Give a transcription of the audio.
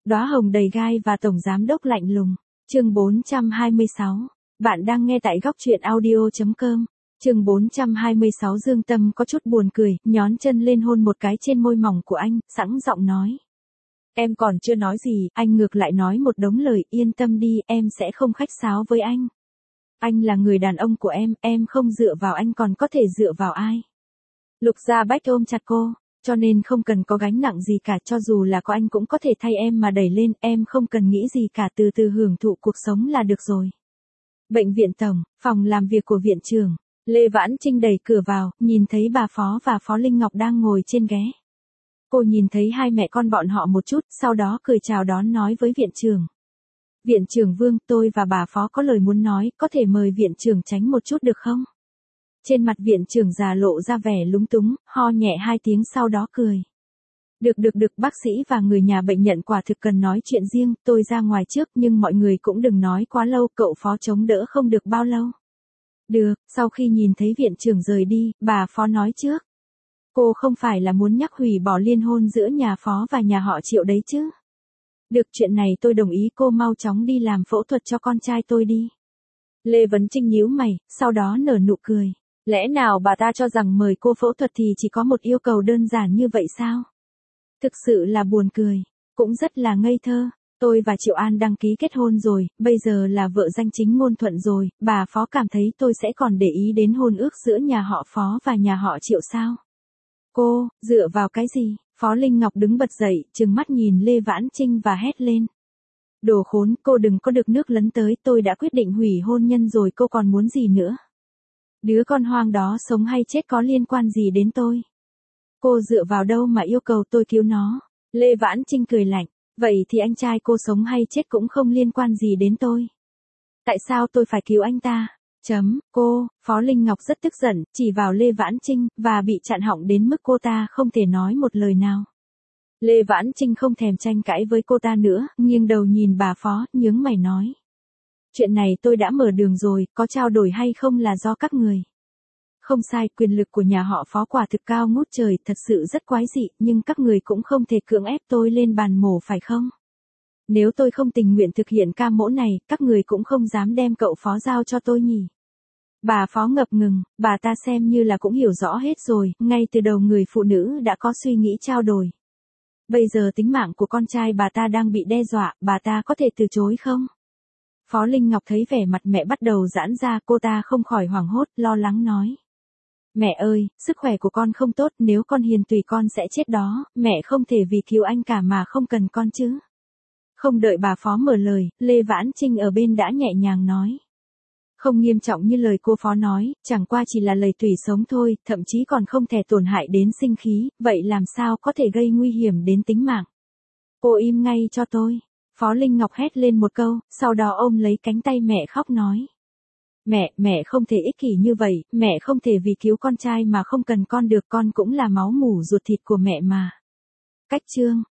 Đóa hồng đầy gai và tổng giám đốc lạnh lùng. Chương 426. Bạn đang nghe tại góc truyện audio.com. Chương 426. Dương Tâm có chút buồn cười, nhón chân lên hôn một cái trên môi mỏng của anh, sẵn giọng nói. Em còn chưa nói gì, anh ngược lại nói một đống lời, yên tâm đi, em sẽ không khách sáo với anh. Anh là người đàn ông của em không dựa vào anh còn có thể dựa vào ai. Lục Gia Bách ôm chặt cô, cho nên không cần có gánh nặng gì cả, cho dù là có anh cũng có thể thay em mà đẩy lên, em không cần nghĩ gì cả, từ từ hưởng thụ cuộc sống là được rồi. Bệnh viện tổng, phòng làm việc của viện trưởng, Lê Vãn Trinh đẩy cửa vào, nhìn thấy bà Phó và Phó Linh Ngọc đang ngồi trên ghế. Cô nhìn thấy hai mẹ con bọn họ một chút, sau đó cười chào đón nói với viện trưởng. Viện trưởng Vương, tôi và bà Phó có lời muốn nói, có thể mời viện trưởng tránh một chút được không? Trên mặt viện trưởng già lộ ra vẻ lúng túng, ho nhẹ hai tiếng sau đó cười. Được, bác sĩ và người nhà bệnh nhận quả thực cần nói chuyện riêng, tôi ra ngoài trước nhưng mọi người cũng đừng nói quá lâu, cậu Phó chống đỡ không được bao lâu. Được, sau khi nhìn thấy viện trưởng rời đi, bà Phó nói trước. Cô không phải là muốn nhắc hủy bỏ liên hôn giữa nhà Phó và nhà họ Triệu đấy chứ? Được, chuyện này tôi đồng ý, cô mau chóng đi làm phẫu thuật cho con trai tôi đi. Lê Vấn Trinh nhíu mày, sau đó nở nụ cười. Lẽ nào bà ta cho rằng mời cô phẫu thuật thì chỉ có một yêu cầu đơn giản như vậy sao? Thực sự là buồn cười, cũng rất là ngây thơ. Tôi và Triệu An đăng ký kết hôn rồi, bây giờ là vợ danh chính ngôn thuận rồi, bà Phó cảm thấy tôi sẽ còn để ý đến hôn ước giữa nhà họ Phó và nhà họ Triệu sao? Cô, dựa vào cái gì? Phó Linh Ngọc đứng bật dậy, trừng mắt nhìn Lê Vãn Trinh và hét lên. Đồ khốn, cô đừng có được nước lấn tới, tôi đã quyết định hủy hôn nhân rồi, cô còn muốn gì nữa? Đứa con hoang đó sống hay chết có liên quan gì đến tôi? Cô dựa vào đâu mà yêu cầu tôi cứu nó? Lê Vãn Trinh cười lạnh, vậy thì anh trai cô sống hay chết cũng không liên quan gì đến tôi. Tại sao tôi phải cứu anh ta? Cô, Phó Linh Ngọc rất tức giận, chỉ vào Lê Vãn Trinh, và bị chặn họng đến mức cô ta không thể nói một lời nào. Lê Vãn Trinh không thèm tranh cãi với cô ta nữa, nghiêng đầu nhìn bà Phó, nhướng mày nói. Chuyện này tôi đã mở đường rồi, có trao đổi hay không là do các người. Không sai, quyền lực của nhà họ Phó quả thực cao ngút trời, thật sự rất quái dị, nhưng các người cũng không thể cưỡng ép tôi lên bàn mổ phải không? Nếu tôi không tình nguyện thực hiện ca mổ này, các người cũng không dám đem cậu Phó giao cho tôi nhỉ? Bà Phó ngập ngừng, bà ta xem như là cũng hiểu rõ hết rồi, ngay từ đầu người phụ nữ đã có suy nghĩ trao đổi. Bây giờ tính mạng của con trai bà ta đang bị đe dọa, bà ta có thể từ chối không? Phó Linh Ngọc thấy vẻ mặt mẹ bắt đầu giãn ra, cô ta không khỏi hoảng hốt, lo lắng nói. Mẹ ơi, sức khỏe của con không tốt, nếu con hiền tùy con sẽ chết đó, mẹ không thể vì cứu anh cả mà không cần con chứ. Không đợi bà Phó mở lời, Lê Vãn Trinh ở bên đã nhẹ nhàng nói. Không nghiêm trọng như lời cô Phó nói, chẳng qua chỉ là lời tùy sống thôi, thậm chí còn không thể tổn hại đến sinh khí, vậy làm sao có thể gây nguy hiểm đến tính mạng. Cô im ngay cho tôi. Phó Linh Ngọc hét lên một câu, sau đó ôm lấy cánh tay mẹ khóc nói. Mẹ không thể ích kỷ như vậy, mẹ không thể vì cứu con trai mà không cần con được, con cũng là máu mủ ruột thịt của mẹ mà. Cách chương.